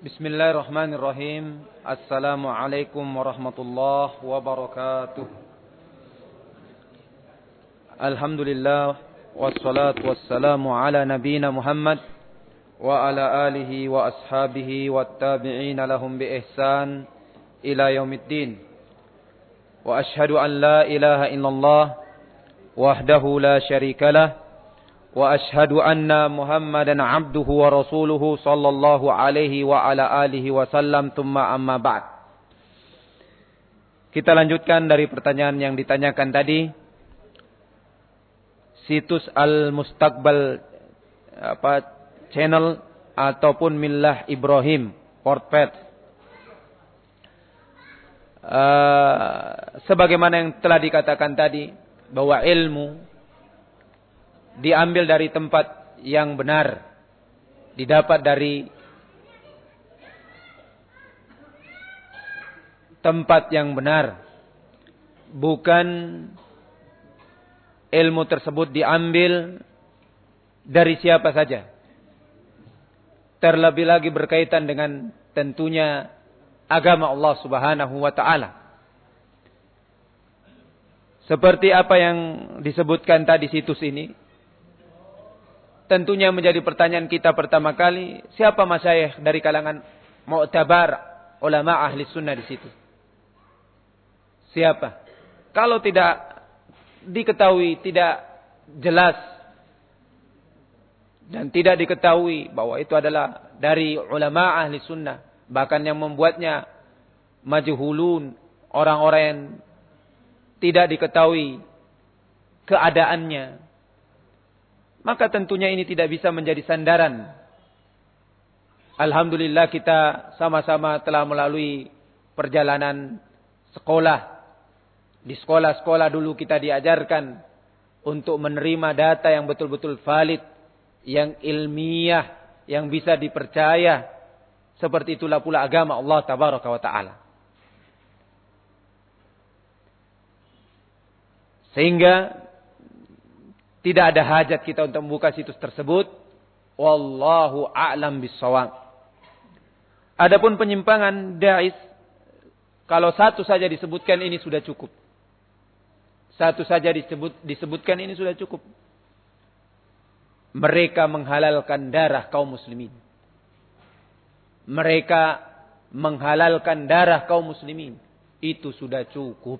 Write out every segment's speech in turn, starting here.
Bismillahirrahmanirrahim. Assalamualaikum warahmatullahi wabarakatuh. Alhamdulillah wassalatu wassalamu ala nabiyyina Muhammad wa ala alihi wa ashabihi wattabi'ina lahum bi ihsan ila yaumiddin. Wa ashhadu an la ilaha illallah wahdahu la syarikalah wa ashhadu anna Muhammadan abduhu wa rasuluhu sallallahu alaihi wa ala alihi wasallam, thumma amma ba'd. Kita lanjutkan dari pertanyaan yang ditanyakan tadi. Situs Al-Mustaqbal channel ataupun Millah Ibrahim Portpad. Sebagaimana yang telah dikatakan tadi, bahwa ilmu diambil dari tempat yang benar, didapat dari tempat yang benar, bukan ilmu tersebut diambil dari siapa saja. Terlebih lagi berkaitan dengan tentunya agama Allah Subhanahu wa taala. Seperti apa yang disebutkan tadi situs ini, tentunya menjadi pertanyaan kita pertama kali, siapa masyayikh dari kalangan mu'tabar ulama ahli sunnah di situ? Siapa? Kalau tidak diketahui, tidak jelas, dan tidak diketahui bahwa itu adalah dari ulama ahli sunnah, bahkan yang membuatnya majhulun, orang-orang yang tidak diketahui keadaannya, maka tentunya ini tidak bisa menjadi sandaran. Alhamdulillah kita sama-sama telah melalui perjalanan sekolah. Di sekolah-sekolah dulu kita diajarkan untuk menerima data yang betul-betul valid, yang ilmiah, yang bisa dipercaya. Seperti itulah pula agama Allah Tabaraka wa Ta'ala. Sehingga tidak ada hajat kita untuk membuka situs tersebut. Wallahu a'lam bissawab. Adapun penyimpangan da'is, kalau satu saja disebutkan ini sudah cukup. Satu saja disebutkan ini sudah cukup. Mereka menghalalkan darah kaum muslimin. Mereka menghalalkan darah kaum muslimin. Itu sudah cukup.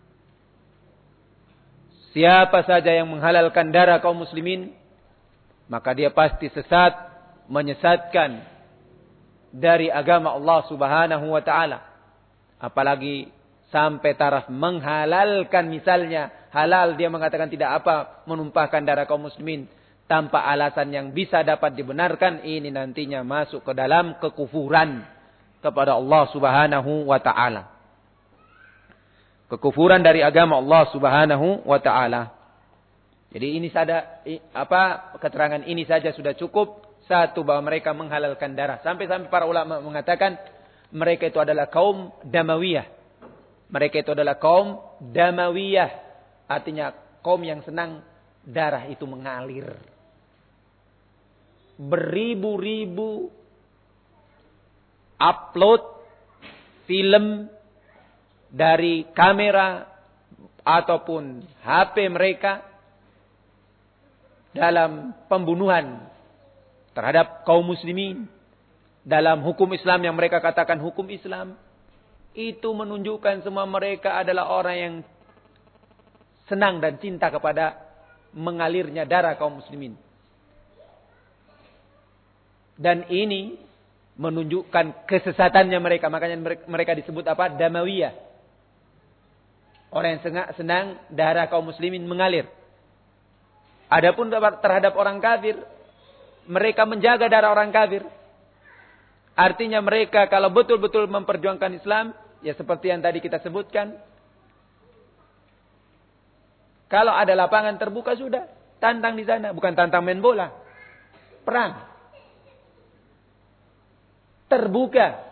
Siapa saja yang menghalalkan darah kaum muslimin, maka dia pasti sesat, menyesatkan dari agama Allah Subhanahu wa taala. Apalagi sampai taraf menghalalkan, misalnya halal, dia mengatakan tidak apa menumpahkan darah kaum muslimin tanpa alasan yang bisa dapat dibenarkan, ini nantinya masuk ke dalam kekufuran kepada Allah Subhanahu wa taala. Kekufuran dari agama Allah Subhanahu wa taala. Jadi ini saja keterangan ini saja sudah cukup. Satu, bahwa mereka menghalalkan darah. Sampai-sampai para ulama mengatakan mereka itu adalah kaum damawiyah. Mereka itu adalah kaum damawiyah. Artinya kaum yang senang darah itu mengalir. Beribu-ribu upload film dari kamera ataupun HP mereka dalam pembunuhan terhadap kaum muslimin dalam hukum Islam yang mereka katakan hukum Islam, itu menunjukkan semua mereka adalah orang yang senang dan cinta kepada mengalirnya darah kaum muslimin. Dan ini menunjukkan kesesatannya mereka, makanya mereka disebut apa? Damawiyah. Orang yang senang darah kaum muslimin mengalir. Adapun terhadap orang kafir, mereka menjaga darah orang kafir. Artinya mereka kalau betul-betul memperjuangkan Islam, ya seperti yang tadi kita sebutkan. Kalau ada lapangan terbuka sudah, tantang di sana. Bukan tantang main bola. Perang. Terbuka.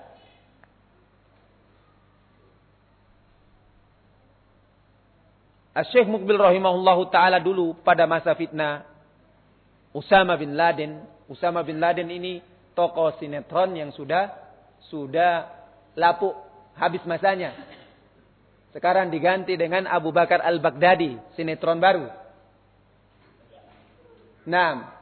Syekh Muqbil rahimahullahu ta'ala dulu pada masa fitnah Usama bin Laden. Usama bin Laden ini tokoh sinetron yang sudah sudah lapuk, habis masanya. Sekarang diganti dengan Abu Bakar Al-Baghdadi, sinetron baru. Nah,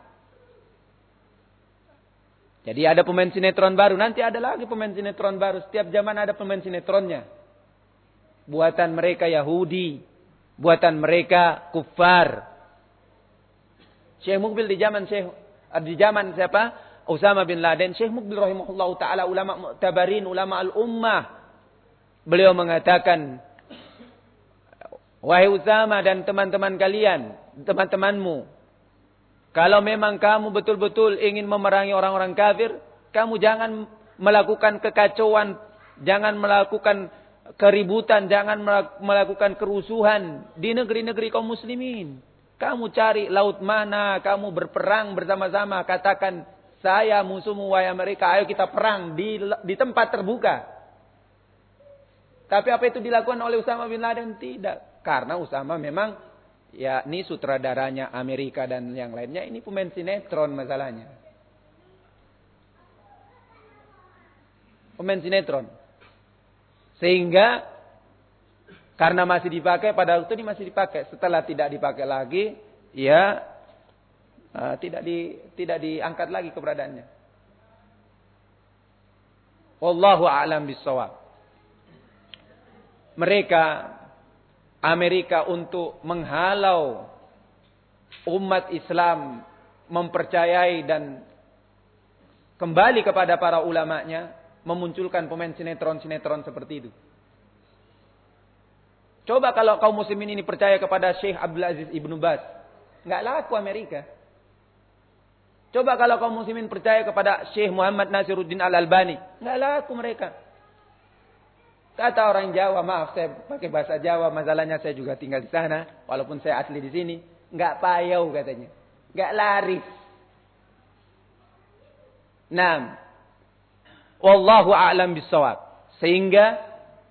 jadi ada pemain sinetron baru, nanti ada lagi pemain sinetron baru. Setiap zaman ada pemain sinetronnya. Buatan mereka Yahudi, buatan mereka kufar. Syekh Muqbil di zaman siapa? Usama bin Laden. Syekh Muqbil rahimahullah ta'ala, ulama mu'tabarin, ulama al-ummah. Beliau mengatakan, wahai Usama dan teman-teman kalian, teman-temanmu, kalau memang kamu betul-betul ingin memerangi orang-orang kafir, kamu jangan melakukan kekacauan, jangan melakukan keributan, jangan melakukan kerusuhan di negeri-negeri kaum muslimin. Kamu cari laut mana, kamu berperang bersama-sama, katakan, saya musuhmu wahai Amerika, ayo kita perang di tempat terbuka. Tapi apa itu dilakukan oleh Usama bin Laden? Tidak. Karena Usama memang, ya ini sutradaranya Amerika dan yang lainnya, ini pemain sinetron masalahnya. Pemain sinetron. Sehingga, karena masih dipakai, pada waktu ini masih dipakai. Setelah tidak dipakai lagi, ya tidak diangkat lagi keberadaannya. Wallahu a'lam bissawab. Mereka Amerika untuk menghalau umat Islam mempercayai dan kembali kepada para ulamanya, memunculkan pemain sinetron-sinetron seperti itu. Coba kalau kaum muslimin ini percaya kepada Syekh Abdul Aziz Ibnu Baz, nggak laku Amerika. Coba kalau kaum muslimin percaya kepada Syekh Muhammad Nasiruddin Al-Albani, nggak laku mereka. Kata orang Jawa, maaf saya pakai bahasa Jawa, masalahnya saya juga tinggal di sana, walaupun saya asli di sini, nggak payau katanya, nggak laris. Naam, wallahu a'lam bissawab. Sehingga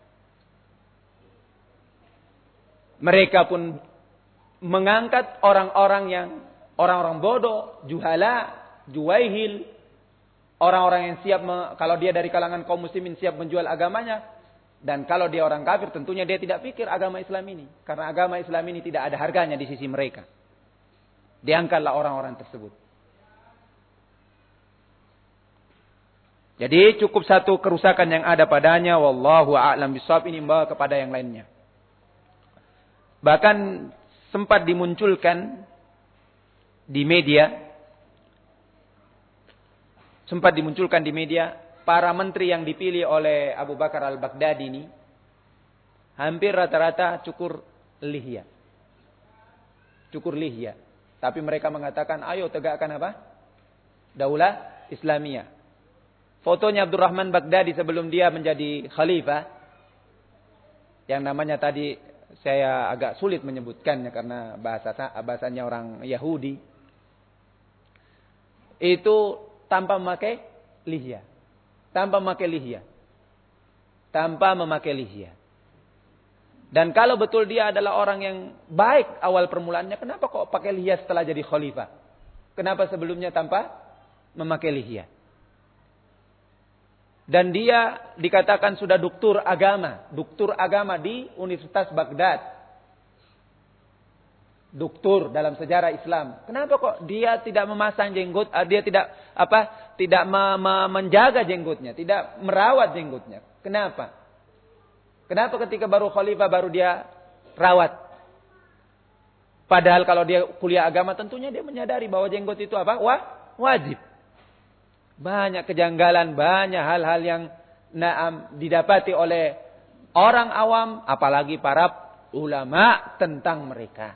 mereka pun mengangkat orang-orang bodoh, juhala, juwaihil, orang-orang yang siap kalau dia dari kalangan kaum muslimin siap menjual agamanya, dan kalau dia orang kafir tentunya dia tidak pikir agama Islam ini, karena agama Islam ini tidak ada harganya di sisi mereka. Diangkatlah orang-orang tersebut. Jadi cukup satu kerusakan yang ada padanya, wallahu a'lam bishawab, ini membawa kepada yang lainnya. Bahkan sempat dimunculkan di media, para menteri yang dipilih oleh Abu Bakar Al-Baghdadi ini hampir rata-rata cukur lihya. Tapi mereka mengatakan, ayo tegakkan apa? Daulah Islamiyah. Fotonya Abdurrahman Baghdadi sebelum dia menjadi khalifah, yang namanya tadi saya agak sulit menyebutkannya karena bahasanya orang Yahudi, itu tanpa memakai lihya. Dan kalau betul dia adalah orang yang baik awal permulaannya, kenapa kok pakai lihya setelah jadi khalifah? Kenapa sebelumnya tanpa memakai lihya? Dan dia dikatakan sudah doktor agama di Universitas Baghdad. Doktor dalam sejarah Islam. Kenapa kok dia tidak memasang jenggot, dia tidak menjaga jenggotnya, tidak merawat jenggotnya? Kenapa? Kenapa ketika baru khalifah baru dia rawat? Padahal kalau dia kuliah agama tentunya dia menyadari bahwa jenggot itu apa? Wajib. Banyak kejanggalan, banyak hal-hal yang didapati oleh orang awam, apalagi para ulama tentang mereka.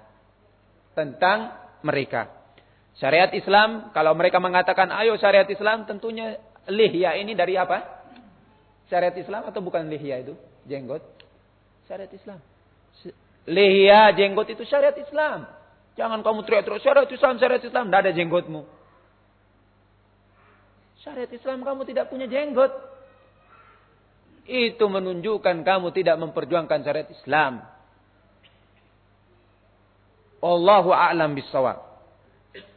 Syariat Islam, kalau mereka mengatakan, ayo syariat Islam, tentunya lihya ini dari apa? Syariat Islam atau bukan lihya itu? Jenggot. Syariat Islam. Lihya, jenggot itu syariat Islam. Jangan kamu teriak-teriak, syariat Islam, tidak ada jenggotmu. Syariat Islam kamu tidak punya jenggot. Itu menunjukkan kamu tidak memperjuangkan syariat Islam. Wallahu a'lam bissawab.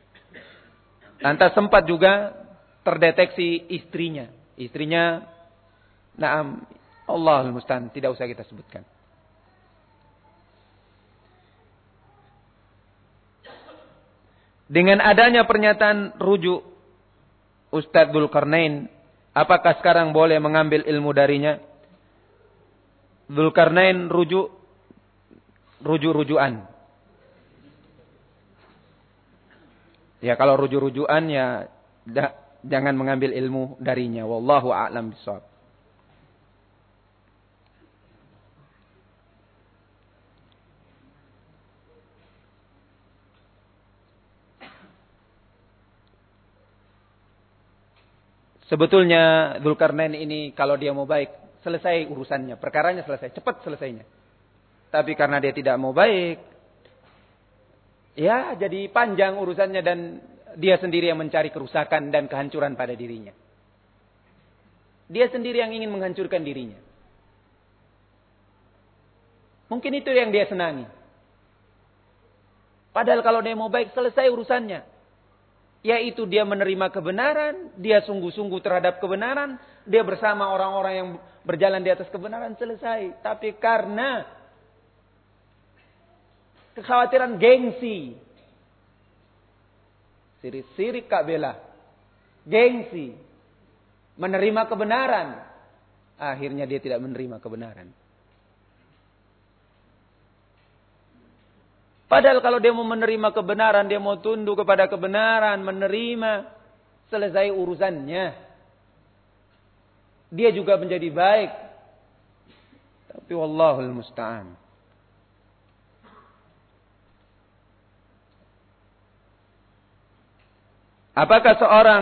Lantas sempat juga terdeteksi istrinya Naam, Allahul musta'an, tidak usah kita sebutkan. Dengan adanya pernyataan rujuk Ustadz Dzulkarnain, apakah sekarang boleh mengambil ilmu darinya? Dzulkarnain rujuk-rujukan. Ya kalau rujuk-rujukan ya jangan mengambil ilmu darinya. Wallahu a'lam bishawab. Sebetulnya Dzulkarnain ini kalau dia mau baik, selesai urusannya, perkaranya selesai, cepat selesainya. Tapi karena dia tidak mau baik, ya jadi panjang urusannya dan dia sendiri yang mencari kerusakan dan kehancuran pada dirinya. Dia sendiri yang ingin menghancurkan dirinya. Mungkin itu yang dia senangi. Padahal kalau dia mau baik, selesai urusannya. Yaitu dia menerima kebenaran, dia sungguh-sungguh terhadap kebenaran, dia bersama orang-orang yang berjalan di atas kebenaran, selesai. Tapi karena kekhawatiran gengsi, sirik-sirik Kak Bella, gengsi, menerima kebenaran, akhirnya dia tidak menerima kebenaran. Padahal kalau dia mau menerima kebenaran, dia mau tunduk kepada kebenaran, menerima, selesai urusannya. Dia juga menjadi baik. Tapi wallahul musta'an. Apakah seorang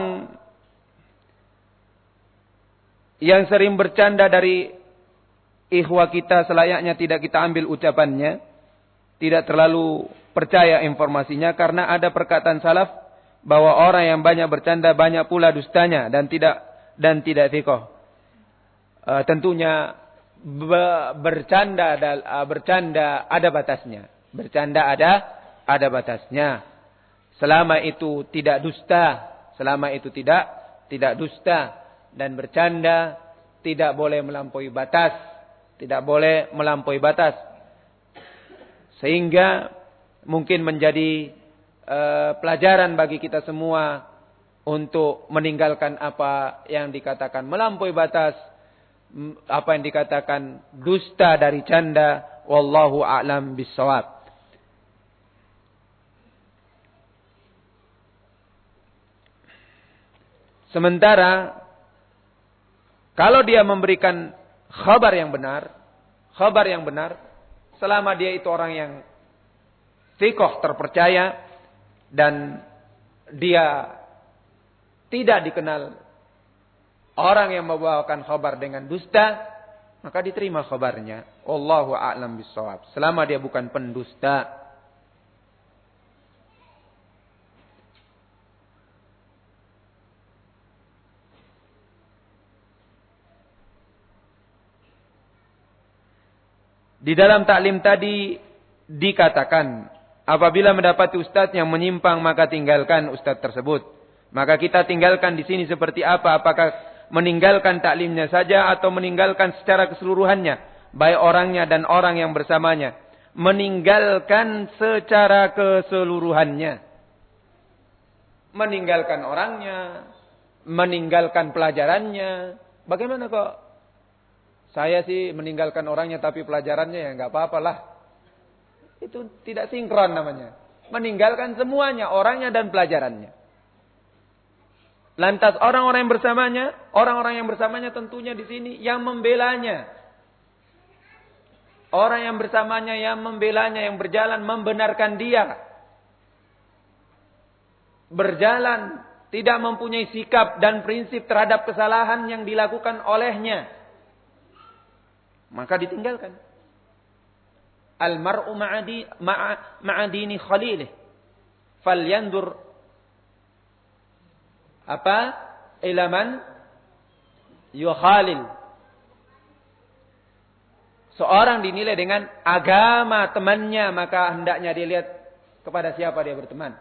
yang sering bercanda dari ikhwah kita selayaknya tidak kita ambil ucapannya? Tidak terlalu percaya informasinya karena ada perkataan salaf bahwa orang yang banyak bercanda banyak pula dustanya dan tidak thiqah. Tentunya bercanda ada batasnya. Bercanda ada batasnya. Selama itu tidak dusta, selama itu tidak dusta dan bercanda tidak boleh melampaui batas, tidak boleh melampaui batas. Sehingga mungkin menjadi pelajaran bagi kita semua untuk meninggalkan apa yang dikatakan melampaui batas, apa yang dikatakan dusta dari canda. Wallahu a'lam bishawab. Sementara kalau dia memberikan khabar yang benar, selama dia itu orang yang thiqah, terpercaya, dan dia tidak dikenal orang yang membawakan khabar dengan dusta, maka diterima khabarnya. Wallahu a'lam bishawab. Selama dia bukan pendusta. Di dalam taklim tadi dikatakan, apabila mendapati ustadz yang menyimpang maka tinggalkan ustadz tersebut. Maka kita tinggalkan di sini seperti apa? Apakah meninggalkan taklimnya saja atau meninggalkan secara keseluruhannya, baik orangnya dan orang yang bersamanya? Meninggalkan secara keseluruhannya. Meninggalkan orangnya, meninggalkan pelajarannya. Bagaimana kok? Saya sih meninggalkan orangnya tapi pelajarannya ya nggak apa-apalah. Itu tidak sinkron namanya. Meninggalkan semuanya, orangnya dan pelajarannya. Lantas orang-orang yang bersamanya tentunya di sini yang membelanya. Orang yang bersamanya yang membelanya, yang berjalan membenarkan dia. Berjalan tidak mempunyai sikap dan prinsip terhadap kesalahan yang dilakukan olehnya. Maka ditinggalkan. Al-mar'u ma'adini khalilih. Falyandur ilaman yukhalil. Seorang dinilai dengan agama temannya, maka hendaknya dia lihat kepada siapa dia berteman.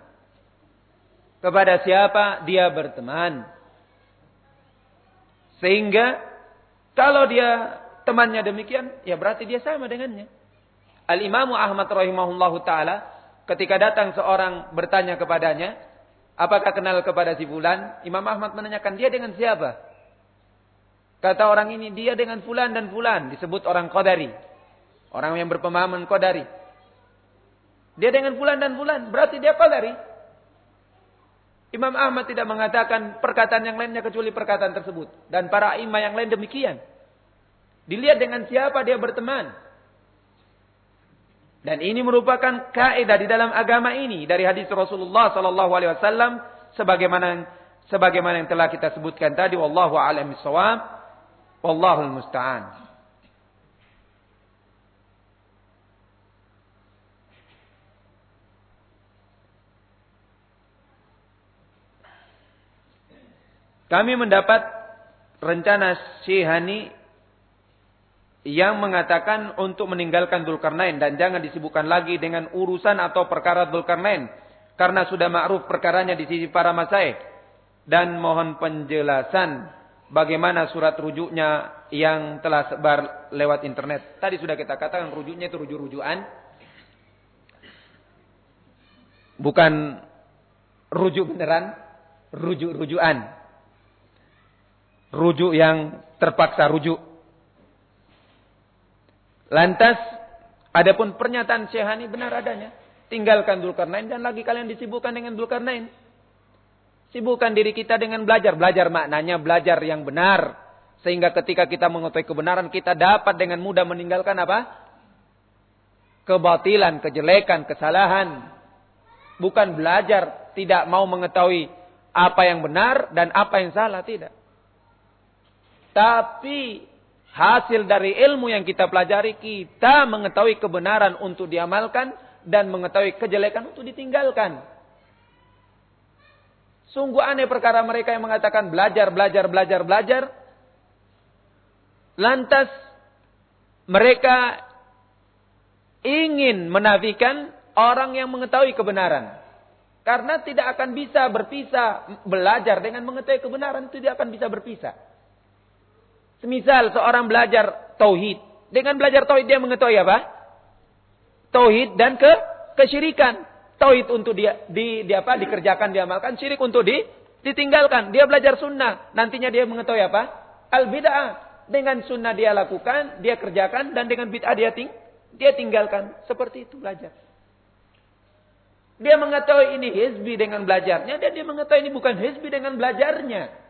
Kepada siapa dia berteman. Sehingga Kalau dia temannya demikian, ya berarti dia sama dengannya. Al-Imam Ahmad rahimahullahu taala ketika datang seorang bertanya kepadanya, apakah kenal kepada si fulan? Imam Ahmad menanyakan, dia dengan siapa? Kata orang ini, dia dengan fulan dan fulan, disebut orang Qadari. Orang yang berpemahaman Qadari. Dia dengan fulan dan fulan, berarti dia Qadari. Imam Ahmad tidak mengatakan perkataan yang lainnya kecuali perkataan tersebut. Dan para imam yang lain demikian. Dilihat dengan siapa dia berteman. Dan ini merupakan kaidah di dalam agama ini. Dari hadis Rasulullah SAW. Sebagaimana yang telah kita sebutkan tadi. Wallahu a'lam bishawab. Wallahul musta'an. Kami mendapat rencana Syihani yang mengatakan untuk meninggalkan Dzulkarnain dan jangan disibukkan lagi dengan urusan atau perkara Dzulkarnain karena sudah ma'ruf perkaranya di sisi para masyayikh, dan mohon penjelasan bagaimana surat rujuknya yang telah sebar lewat internet. Tadi sudah kita katakan rujuknya itu rujuk-rujukan, bukan rujuk beneran, rujuk-rujukan. Rujuk yang terpaksa rujuk. Lantas, adapun pernyataan Syihani benar adanya. Tinggalkan Dzulkarnain dan lagi kalian disibukkan dengan Dzulkarnain. Sibukkan diri kita dengan belajar. Belajar maknanya belajar yang benar. Sehingga ketika kita mengetahui kebenaran, kita dapat dengan mudah meninggalkan apa? Kebatilan, kejelekan, kesalahan. Bukan belajar, tidak mau mengetahui apa yang benar dan apa yang salah, tidak. Tapi hasil dari ilmu yang kita pelajari, kita mengetahui kebenaran untuk diamalkan dan mengetahui kejelekan untuk ditinggalkan. Sungguh aneh perkara mereka yang mengatakan belajar. Lantas mereka ingin menafikan orang yang mengetahui kebenaran. Karena tidak akan bisa berpisah. Belajar dengan mengetahui kebenaran itu tidak akan bisa berpisah. Semisal seorang belajar tauhid, dengan belajar tauhid dia mengetahui apa? Tauhid dan kesyirikan. Tauhid untuk dikerjakan, diamalkan, syirik untuk ditinggalkan. Dia belajar sunnah, nantinya dia mengetahui apa? Al-bid'ah. Dengan sunnah dia lakukan, dia kerjakan, dan dengan bid'ah dia tinggalkan. Seperti itu belajar. Dia mengetahui ini hizbi dengan belajarnya, dan dia mengetahui ini bukan hizbi dengan belajarnya.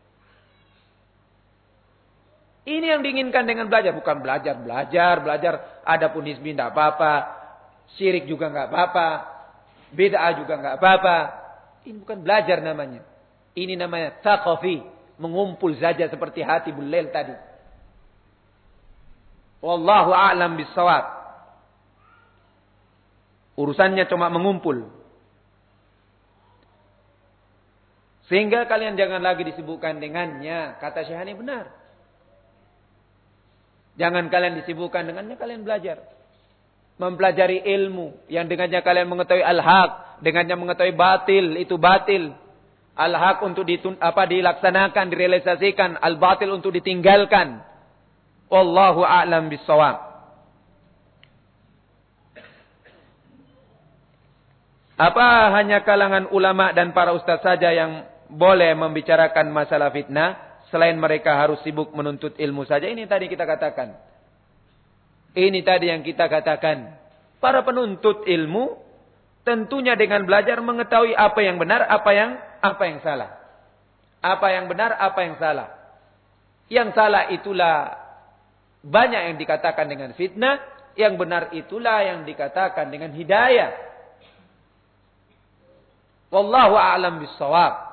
Ini yang diinginkan dengan belajar. Bukan belajar. Adapun hizbi tidak apa-apa. Syirik juga tidak apa-apa. Bid'ah juga tidak apa-apa. Ini bukan belajar namanya. Ini namanya taqafi. Mengumpul saja seperti hati Bulail tadi. Wallahu a'lam bissawab. Urusannya cuma mengumpul. Sehingga kalian jangan lagi disibukkan dengannya. Kata Syihani benar. Jangan kalian disibukkan dengannya, kalian belajar. Mempelajari ilmu. Yang dengannya kalian mengetahui al-haq. Dengannya mengetahui batil. Itu batil. Al-haq untuk dilaksanakan, direalisasikan. Al-batil untuk ditinggalkan. Wallahu a'lam bissawab. Apa hanya kalangan ulama dan para ustaz saja yang boleh membicarakan masalah fitnah? Selain mereka harus sibuk menuntut ilmu saja. Ini tadi kita katakan. Ini tadi yang kita katakan. Para penuntut ilmu tentunya dengan belajar mengetahui apa yang benar, apa yang salah. Apa yang benar, apa yang salah. Yang salah itulah banyak yang dikatakan dengan fitnah. Yang benar itulah yang dikatakan dengan hidayah. Wallahu a'lam bissawab.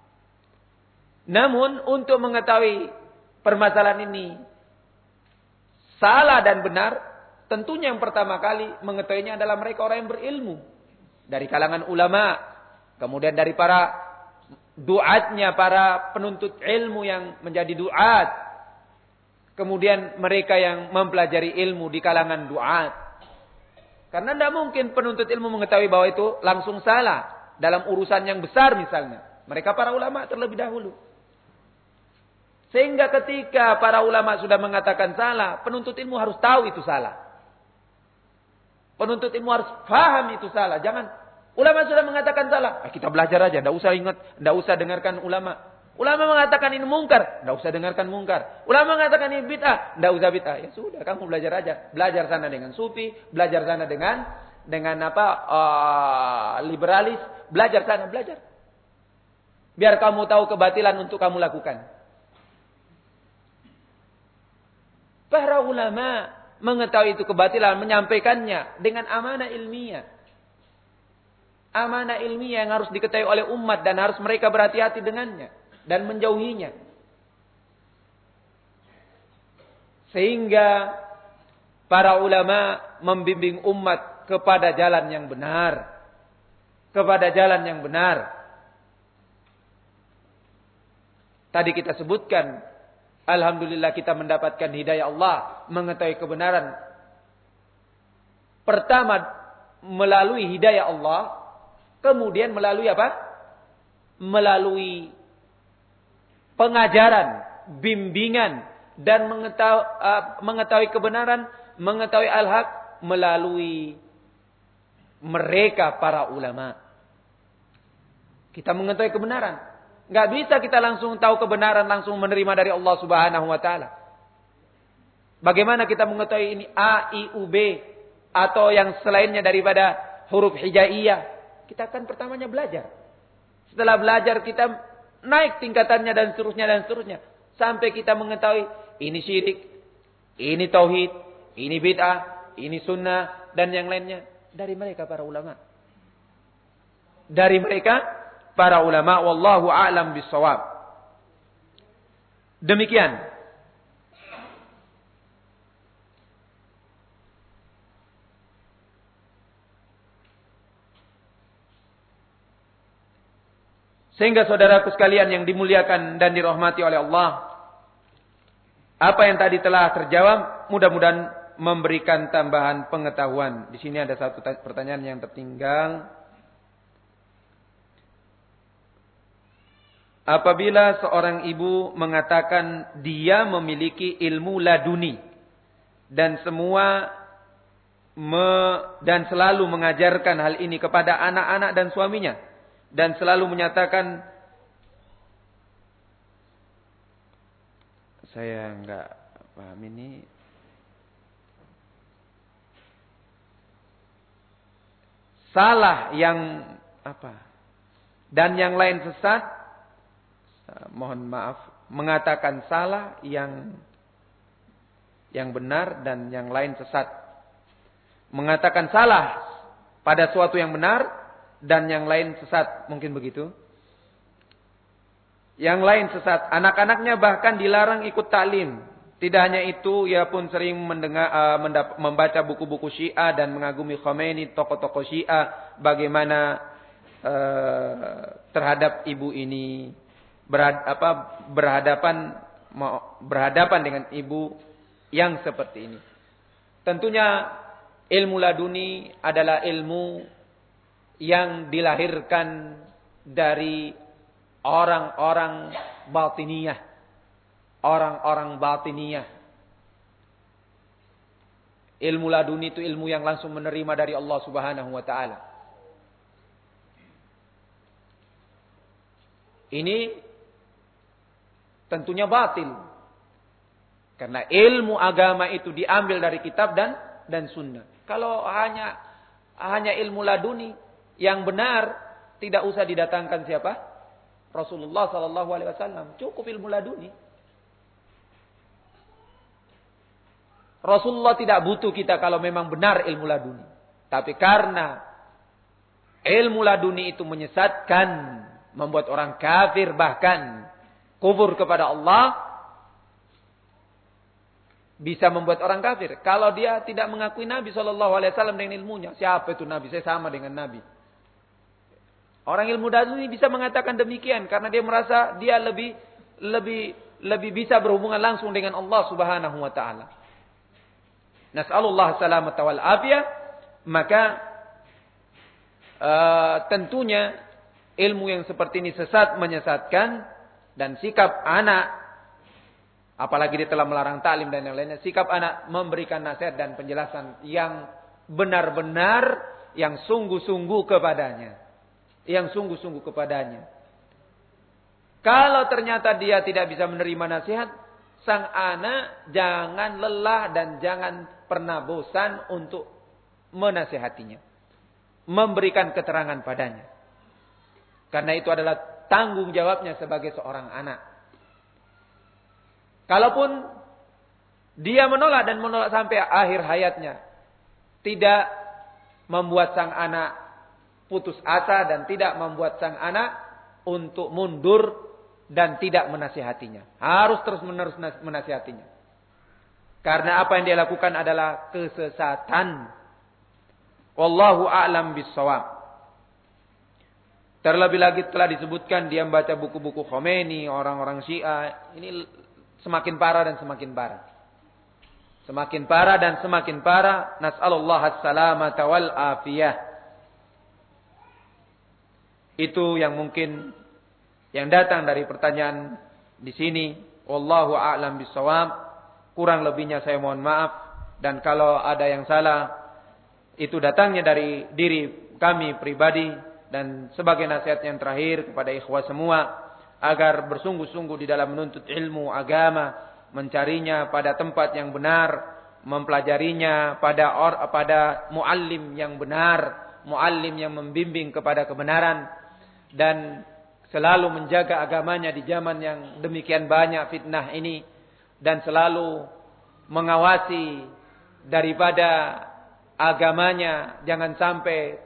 Namun untuk mengetahui permasalahan ini salah dan benar, tentunya yang pertama kali mengetahuinya adalah mereka orang yang berilmu. Dari kalangan ulama, kemudian dari para duatnya, para penuntut ilmu yang menjadi duat. Kemudian mereka yang mempelajari ilmu di kalangan duat. Karena tidak mungkin penuntut ilmu mengetahui bahwa itu langsung salah dalam urusan yang besar misalnya. Mereka para ulama terlebih dahulu. Sehingga ketika para ulama sudah mengatakan salah, penuntut ilmu harus tahu itu salah. Penuntut ilmu harus paham itu salah. Jangan, ulama sudah mengatakan salah, kita belajar aja, tidak usah ingat, tidak usah dengarkan ulama. Ulama mengatakan ini mungkar, tidak usah dengarkan mungkar. Ulama mengatakan ini bid'ah, tidak usah bid'ah. Ya sudah, kamu belajar aja. Belajar sana dengan sufi, belajar sana dengan liberalis, belajar sana, belajar. Biar kamu tahu kebatilan untuk kamu lakukan. Para ulama mengetahui itu kebatilan, menyampaikannya dengan amanah ilmiah. Amanah ilmiah yang harus diketahui oleh umat dan harus mereka berhati-hati dengannya dan menjauhinya. Sehingga para ulama membimbing umat kepada jalan yang benar. Kepada jalan yang benar. Tadi kita sebutkan, alhamdulillah kita mendapatkan hidayah Allah, mengetahui kebenaran. Pertama melalui hidayah Allah, kemudian melalui apa? Melalui pengajaran, bimbingan, dan mengetahui kebenaran, mengetahui al-haq melalui mereka para ulama. Kita mengetahui kebenaran. Nggak bisa kita langsung tahu kebenaran, langsung menerima dari Allah Subhanahu wa taala. Bagaimana kita mengetahui ini A, I, U, B atau yang selainnya daripada huruf hijaiyah? Kita akan pertamanya belajar. Setelah belajar kita naik tingkatannya dan seterusnya sampai kita mengetahui ini syirik, ini tauhid, ini bid'ah, ini sunnah dan yang lainnya dari mereka para ulama. Dari mereka para ulama, wallahu a'lam bissawab. Demikian. Sehingga saudaraku sekalian yang dimuliakan dan dirahmati oleh Allah, apa yang tadi telah terjawab mudah-mudahan memberikan tambahan pengetahuan. Di sini ada satu pertanyaan yang tertinggal. Apabila seorang ibu mengatakan dia memiliki ilmu laduni dan dan selalu mengajarkan hal ini kepada anak-anak dan suaminya dan selalu menyatakan saya enggak paham ini, salah yang apa dan yang lain sesat. Mohon maaf, mengatakan salah yang benar dan yang lain sesat. Mengatakan salah pada suatu yang benar dan yang lain sesat, mungkin begitu. Yang lain sesat, anak-anaknya bahkan dilarang ikut taklim. Tidak hanya itu, ia pun sering membaca buku-buku Syiah dan mengagumi Khomeini, tokoh-tokoh Syiah, bagaimana terhadap ibu ini. Berhadapan dengan ibu yang seperti ini. Tentunya ilmu laduni adalah ilmu yang dilahirkan dari orang-orang batiniyah. Orang-orang batiniyah. Ilmu laduni itu ilmu yang langsung menerima dari Allah Subhanahu wa taala. Ini tentunya batil. Karena ilmu agama itu diambil dari kitab dan sunnah. Kalau hanya ilmu laduni yang benar, tidak usah didatangkan siapa? Rasulullah sallallahu alaihi wasallam. Cukup ilmu laduni. Rasulullah tidak butuh kita kalau memang benar ilmu laduni. Tapi karena ilmu laduni itu menyesatkan, membuat orang kafir bahkan kufur kepada Allah, bisa membuat orang kafir. Kalau dia tidak mengakui Nabi SAW dengan ilmunya, siapa itu Nabi? Saya sama dengan Nabi. Orang ilmu laduni bisa mengatakan demikian karena dia merasa dia lebih bisa berhubungan langsung dengan Allah Subhanahu wa taala. Nas'alullah salamata wal afiyah. Maka tentunya ilmu yang seperti ini sesat, menyesatkan. Dan sikap anak Apalagi dia telah melarang taklim dan yang lainnya. Sikap anak memberikan nasihat dan penjelasan yang benar-benar, yang sungguh-sungguh kepadanya. Yang sungguh-sungguh kepadanya. Kalau ternyata dia tidak bisa menerima nasihat, sang anak jangan lelah dan jangan pernah bosan untuk menasihatinya. Memberikan keterangan padanya. Karena itu adalah tanggung jawabnya sebagai seorang anak. Kalaupun dia menolak dan menolak sampai akhir hayatnya, tidak membuat sang anak putus asa dan tidak membuat sang anak untuk mundur dan tidak menasihatinya. Harus terus-menerus menasihatinya. Karena apa yang dia lakukan adalah kesesatan. Wallahu a'lam bissawab. Terlebih lagi telah disebutkan dia membaca buku-buku Khomeini, orang-orang Syiah. Ini semakin parah dan semakin parah. Semakin parah dan semakin parah. Nas'alullah as-salamata wal afiyah. Itu yang mungkin yang datang dari pertanyaan di sini. Wallahu a'lam bissawab. Kurang lebihnya saya mohon maaf. Dan kalau ada yang salah, itu datangnya dari diri kami pribadi. Dan sebagai nasihat yang terakhir kepada ikhwah semua, agar bersungguh-sungguh di dalam menuntut ilmu agama, mencarinya pada tempat yang benar, mempelajarinya pada muallim yang benar, muallim yang membimbing kepada kebenaran, dan selalu menjaga agamanya di zaman yang demikian banyak fitnah ini, dan selalu mengawasi daripada agamanya jangan sampai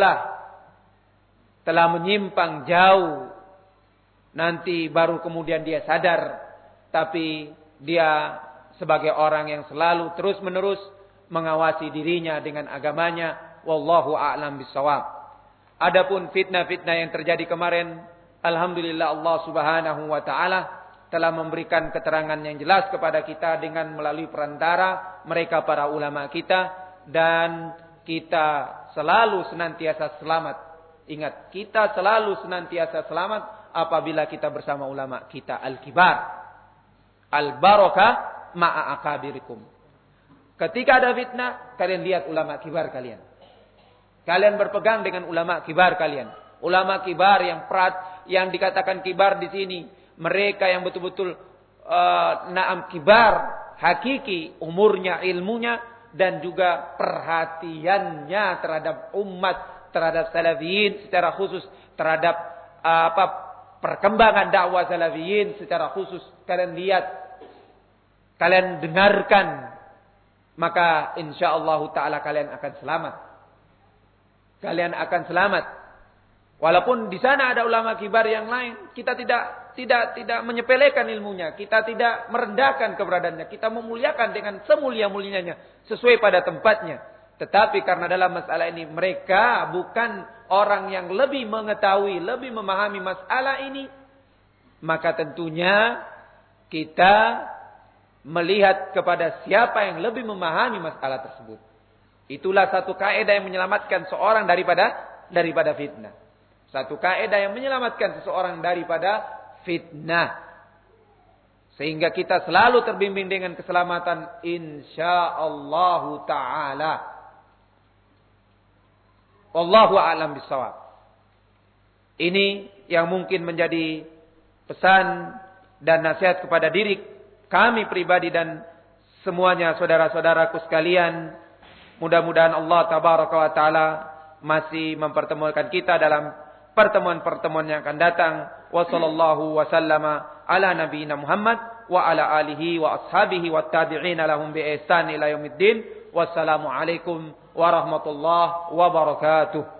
telah menyimpang jauh. Nanti baru kemudian dia sadar. Tapi dia sebagai orang yang selalu terus-menerus mengawasi dirinya dengan agamanya. Wallahu a'lam bissawab. Adapun fitnah-fitnah yang terjadi kemarin, alhamdulillah Allah Subhanahu wa taala telah memberikan keterangan yang jelas kepada kita dengan melalui perantara mereka para ulama kita, dan kita selalu senantiasa selamat. Ingat, kita selalu senantiasa selamat apabila kita bersama ulama kita al-kibar. Al-barakah ma'a akabirikum. Ketika ada fitnah, kalian lihat ulama kibar kalian. Kalian berpegang dengan ulama kibar kalian. Ulama kibar yang dikatakan kibar di sini, mereka yang betul-betul naam kibar, hakiki umurnya, ilmunya, dan juga perhatiannya terhadap umat, terhadap salafiyin secara khusus, terhadap perkembangan dakwah salafiyin secara khusus. Kalian lihat, kalian dengarkan, maka insyaallah taala kalian akan selamat. Kalian akan selamat. Walaupun di sana ada ulama kibar yang lain, kita tidak menyepelekan ilmunya, kita tidak merendahkan keberadaannya, kita memuliakan dengan semulia-mulianya sesuai pada tempatnya. Tetapi karena dalam masalah ini mereka bukan orang yang lebih mengetahui, lebih memahami masalah ini, maka tentunya kita melihat kepada siapa yang lebih memahami masalah tersebut. Itulah satu kaidah yang menyelamatkan seorang daripada fitnah. Satu kaidah yang menyelamatkan seseorang daripada fitnah. Sehingga kita selalu terbimbing dengan keselamatan insyaallah taala. Wallahu a'lam bissawab. Ini yang mungkin menjadi pesan dan nasihat kepada diri kami pribadi dan semuanya saudara-saudaraku sekalian. Mudah-mudahan Allah tabaraka wa taala masih mempertemukan kita dalam pertemuan-pertemuan yang akan datang. Wa sallallahu wa sallama ala nabiyina Muhammad wa ala alihi wa ashabihi wa tabi'ina lahum bi ihsan ila yaumiddin. Wassalamu alaikum warahmatullahi wabarakatuh.